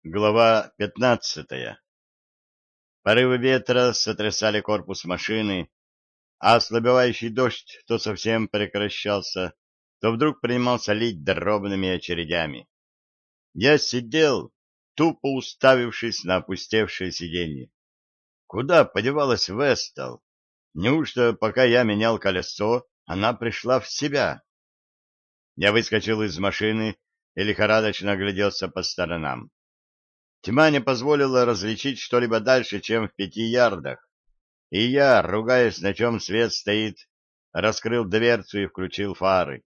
Глава 15. Порывы ветра сотрясали корпус машины, а ослабевающий дождь то совсем прекращался, то вдруг принимался лить дробными очередями. Я сидел, тупо уставившись на опустевшее сиденье. Куда подевалась Вестал? Неужто, пока я менял колесо, она пришла в себя? Я выскочил из машины и лихорадочно огляделся по сторонам. Тьма не позволила различить что-либо дальше, чем в 5 ярдах, и я, ругаясь, на чем свет стоит, раскрыл дверцу и включил фары.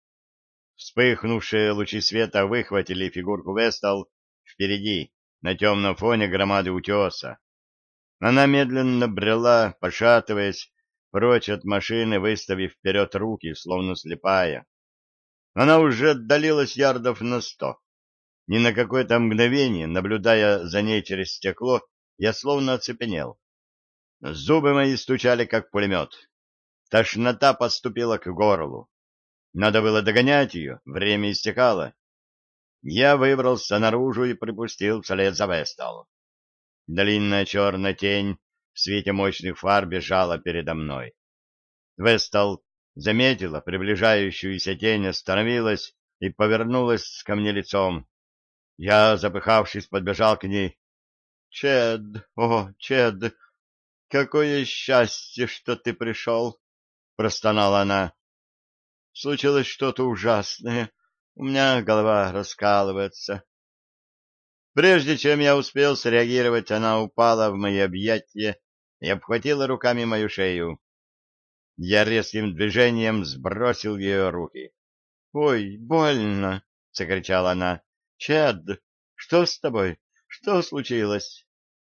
Вспыхнувшие лучи света выхватили фигурку Вестал впереди, на темном фоне громады утеса. Она медленно брела, пошатываясь, прочь от машины, выставив вперед руки, словно слепая. Она уже отдалилась ярдов на 100. Ни на какое-то мгновение, наблюдая за ней через стекло, я словно оцепенел. Зубы мои стучали, как пулемет. Тошнота подступила к горлу. Надо было догонять ее, время истекало. Я выбрался наружу и припустил вслед за Вестал. Длинная черная тень в свете мощных фар бежала передо мной. Вестал заметила приближающуюся тень, остановилась и повернулась ко мне лицом. Я, запыхавшись, подбежал к ней. — Чед, о, Чед, какое счастье, что ты пришел! — простонала она. — Случилось что-то ужасное. У меня голова раскалывается. Прежде чем я успел среагировать, она упала в мои объятия и обхватила руками мою шею. Я резким движением сбросил ее руки. — Ой, больно! — закричала она. — Чед, что с тобой? Что случилось?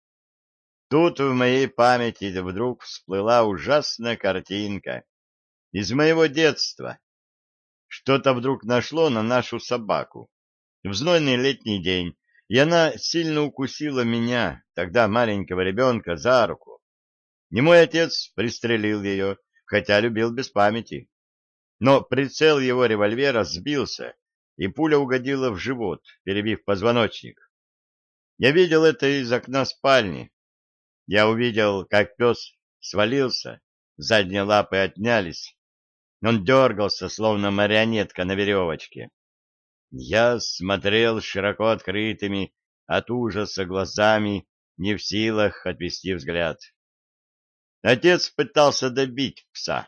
Тут в моей памяти вдруг всплыла ужасная картинка из моего детства. Что-то вдруг нашло на нашу собаку. В знойный летний день, и она сильно укусила меня, тогда маленького ребенка, за руку. Не мой отец пристрелил ее, хотя любил без памяти. Но прицел его револьвера сбился, и пуля угодила в живот, перебив позвоночник. Я видел это из окна спальни. Я увидел, как пес свалился, задние лапы отнялись. Он дергался, словно марионетка на веревочке. Я смотрел широко открытыми от ужаса глазами, не в силах отвести взгляд. Отец пытался добить пса.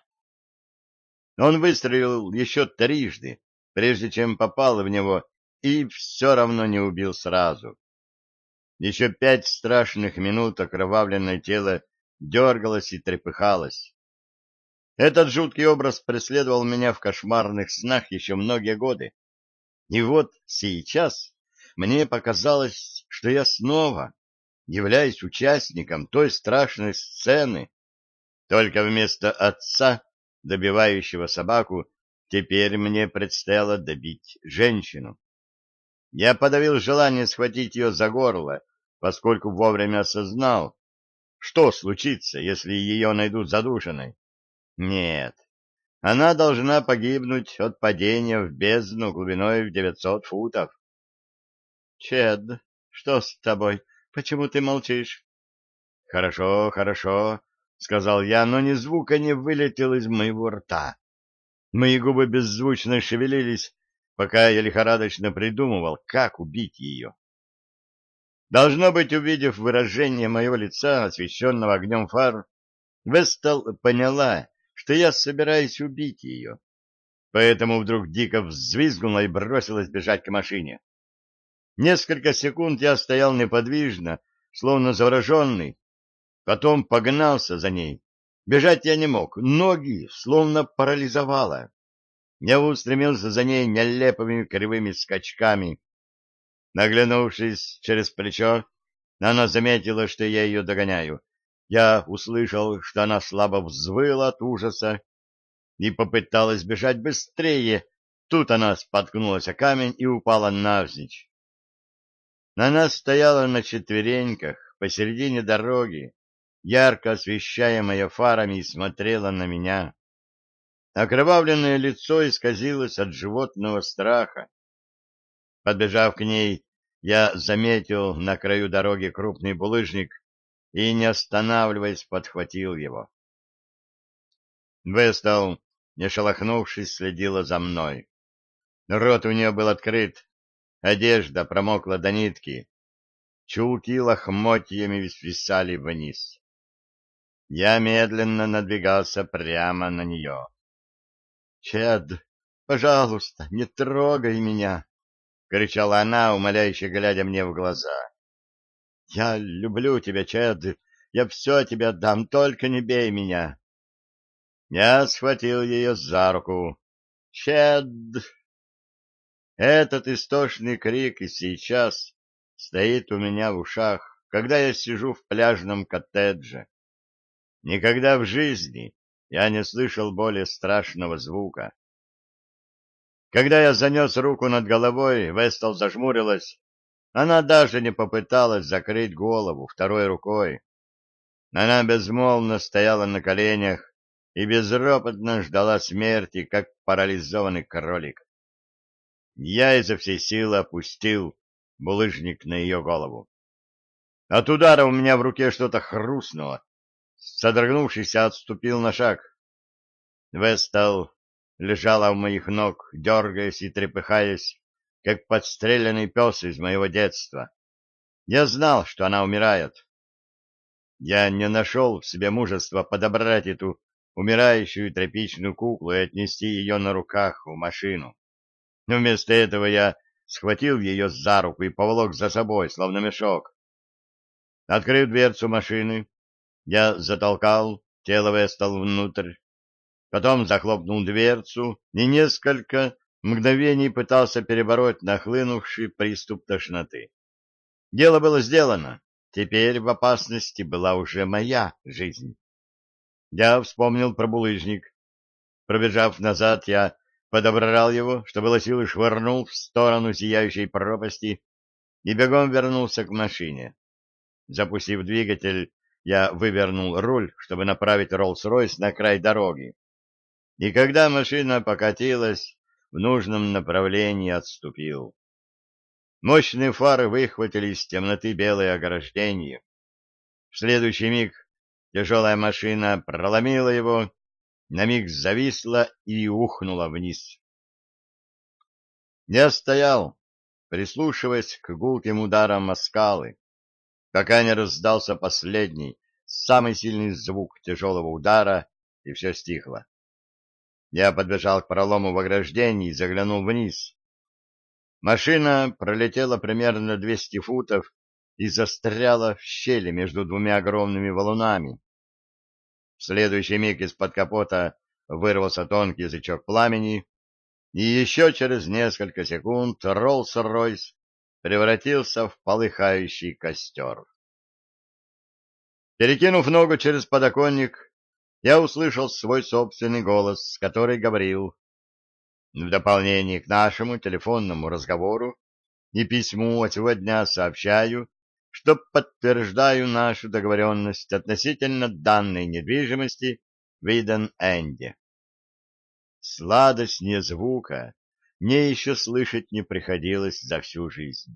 Он выстрелил еще 3, прежде чем попал в него, и все равно не убил сразу. Еще 5 страшных минут окровавленное тело дергалось и трепыхалось. Этот жуткий образ преследовал меня в кошмарных снах еще многие годы. И вот сейчас мне показалось, что я снова являюсь участником той страшной сцены, только вместо отца, добивающего собаку, теперь мне предстояло добить женщину. Я подавил желание схватить ее за горло, поскольку вовремя осознал, что случится, если ее найдут задушенной. Нет, она должна погибнуть от падения в бездну глубиной в 900 футов. — Чед, что с тобой? Почему ты молчишь? — Хорошо, хорошо, — сказал я, но ни звука не вылетел из моего рта. Мои губы беззвучно шевелились, пока я лихорадочно придумывал, как убить ее. Должно быть, увидев выражение моего лица, освещенного огнем фар, Вестал поняла, что я собираюсь убить ее. Поэтому вдруг дико взвизгнула и бросилась бежать к машине. Несколько секунд я стоял неподвижно, словно завороженный, потом погнался за ней. Бежать я не мог, ноги словно парализовало. Я устремился за ней нелепыми кривыми скачками. Наглянувшись через плечо, она заметила, что я ее догоняю. Я услышал, что она слабо взвыла от ужаса и попыталась бежать быстрее. Тут она споткнулась о камень и упала навзничь. Она стояла на четвереньках посередине дороги, ярко освещаемая фарами, и смотрела на меня. Окровавленное лицо исказилось от животного страха. Подбежав к ней, Я заметил на краю дороги крупный булыжник и, не останавливаясь, подхватил его. Вестал, не шелохнувшись, следила за мной. Рот у нее был открыт, одежда промокла до нитки, чулки лохмотьями свисали вниз. Я медленно надвигался прямо на нее. — Чед, пожалуйста, не трогай меня! — кричала она, умоляюще глядя мне в глаза. — Я люблю тебя, Чед, я все тебе отдам, только не бей меня. Я схватил ее за руку. — Чед! Этот истошный крик и сейчас стоит у меня в ушах, когда я сижу в пляжном коттедже. Никогда в жизни я не слышал более страшного звука. Когда я занес руку над головой, Вестал зажмурилась. Она даже не попыталась закрыть голову второй рукой. Она безмолвно стояла на коленях и безропотно ждала смерти, как парализованный кролик. Я изо всей силы опустил булыжник на ее голову. От удара у меня в руке что-то хрустнуло. Содрогнувшись, я отступил на шаг. Вестал лежала у моих ног, дергаясь и трепыхаясь, как подстреленный пес из моего детства. Я знал, что она умирает. Я не нашел в себе мужества подобрать эту умирающую тряпичную куклу и отнести ее на руках в машину. Но вместо этого я схватил ее за руку и поволок за собой, словно мешок. Открыв дверцу машины, я затолкал тело Вестал внутрь, потом захлопнул дверцу и несколько мгновений пытался перебороть нахлынувший приступ тошноты. Дело было сделано. Теперь в опасности была уже моя жизнь. Я вспомнил про булыжник. Пробежав назад, я подобрал его, что было силы, швырнул в сторону зияющей пропасти и бегом вернулся к машине. Запустив двигатель, я вывернул руль, чтобы направить Роллс-Ройс на край дороги. И когда машина покатилась, в нужном направлении отступил. Мощные фары выхватили из темноты белое ограждение. В следующий миг тяжелая машина проломила его, на миг зависла и ухнула вниз. Я стоял, прислушиваясь к гулким ударам о скалы, пока не раздался последний, самый сильный звук тяжелого удара, и все стихло. Я подбежал к пролому в ограждении и заглянул вниз. Машина пролетела примерно 200 футов и застряла в щели между двумя огромными валунами. В следующий миг из-под капота вырвался тонкий язычок пламени, и еще через несколько секунд Роллс-Ройс превратился в полыхающий костер. Перекинув ногу через подоконник, я услышал свой собственный голос, который говорил: в дополнение к нашему телефонному разговору и письму от сегодня сообщаю, что подтверждаю нашу договоренность относительно данной недвижимости в Иден-Энде. Сладостнее звука мне еще слышать не приходилось за всю жизнь.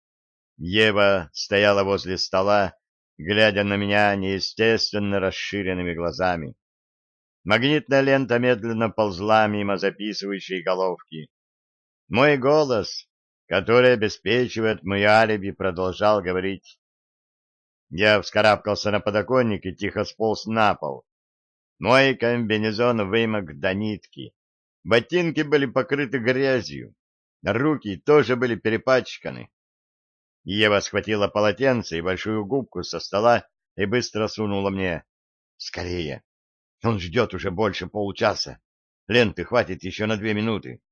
Ева стояла возле стола, глядя на меня неестественно расширенными глазами. Магнитная лента медленно ползла мимо записывающей головки. Мой голос, который обеспечивает мое алиби, продолжал говорить. Я вскарабкался на подоконник и тихо сполз на пол. Мой комбинезон вымок до нитки. Ботинки были покрыты грязью. Руки тоже были перепачканы. Ева схватила полотенце и большую губку со стола и быстро сунула мне. «Скорее! Он ждет уже больше получаса. Ленты хватит еще на 2 минуты».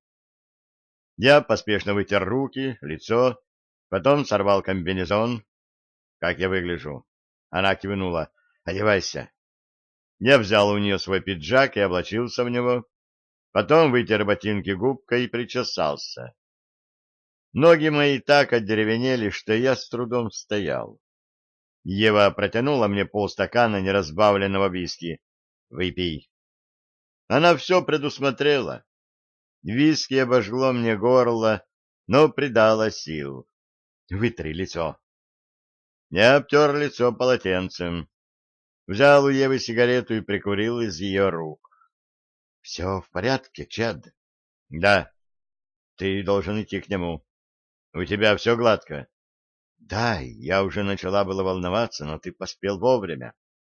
Я поспешно вытер руки, лицо, потом сорвал комбинезон. «Как я выгляжу?» Она кивнула. «Одевайся». Я взял у нее свой пиджак и облачился в него. Потом вытер ботинки губкой и причесался. Ноги мои так одеревенели, что я с трудом стоял. Ева протянула мне полстакана неразбавленного виски. «Выпей». Она все предусмотрела. Виски обожгло мне горло, но придало сил. Вытри лицо. Я обтер лицо полотенцем, взял у Евы сигарету и прикурил из ее рук. — Все в порядке, Чад? — Да. Ты должен идти к нему. У тебя все гладко? — Да, я уже начала было волноваться, но ты поспел вовремя.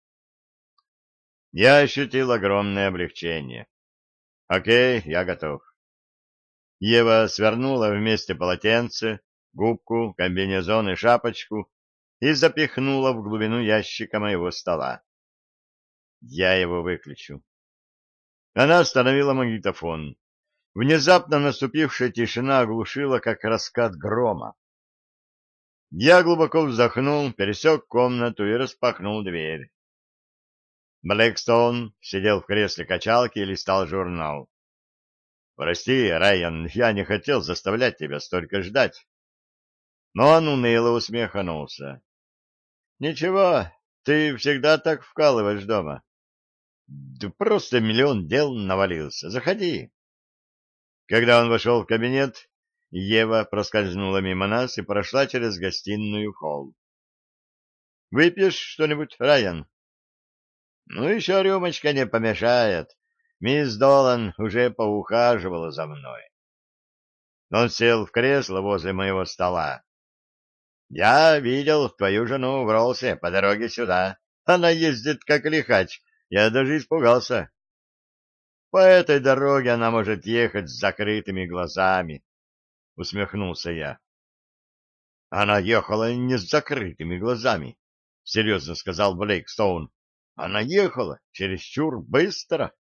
Я ощутил огромное облегчение. — Окей, я готов. Ева свернула вместе полотенце, губку, комбинезон и шапочку и запихнула в глубину ящика моего стола. Я его выключу. Она остановила магнитофон. Внезапно наступившая тишина оглушила, как раскат грома. Я глубоко вздохнул, пересек комнату и распахнул дверь. Блэкстоун сидел в кресле качалки и листал журнал. — Прости, Райан, я не хотел заставлять тебя столько ждать. Но он уныло усмехнулся. — Ничего, ты всегда так вкалываешь дома. — Да просто миллион дел навалился. Заходи. Когда он вошел в кабинет, Ева проскользнула мимо нас и прошла через гостиную в холл. — Выпьешь что-нибудь, Райан? — Ну, еще рюмочка не помешает. Мисс Долан уже поухаживала за мной. Он сел в кресло возле моего стола. — Я видел твою жену в Ролсе по дороге сюда. Она ездит как лихач. Я даже испугался. По этой дороге она может ехать с закрытыми глазами, — усмехнулся я. — Она ехала не с закрытыми глазами, — серьезно сказал Блейкстоун. — Она ехала чересчур быстро.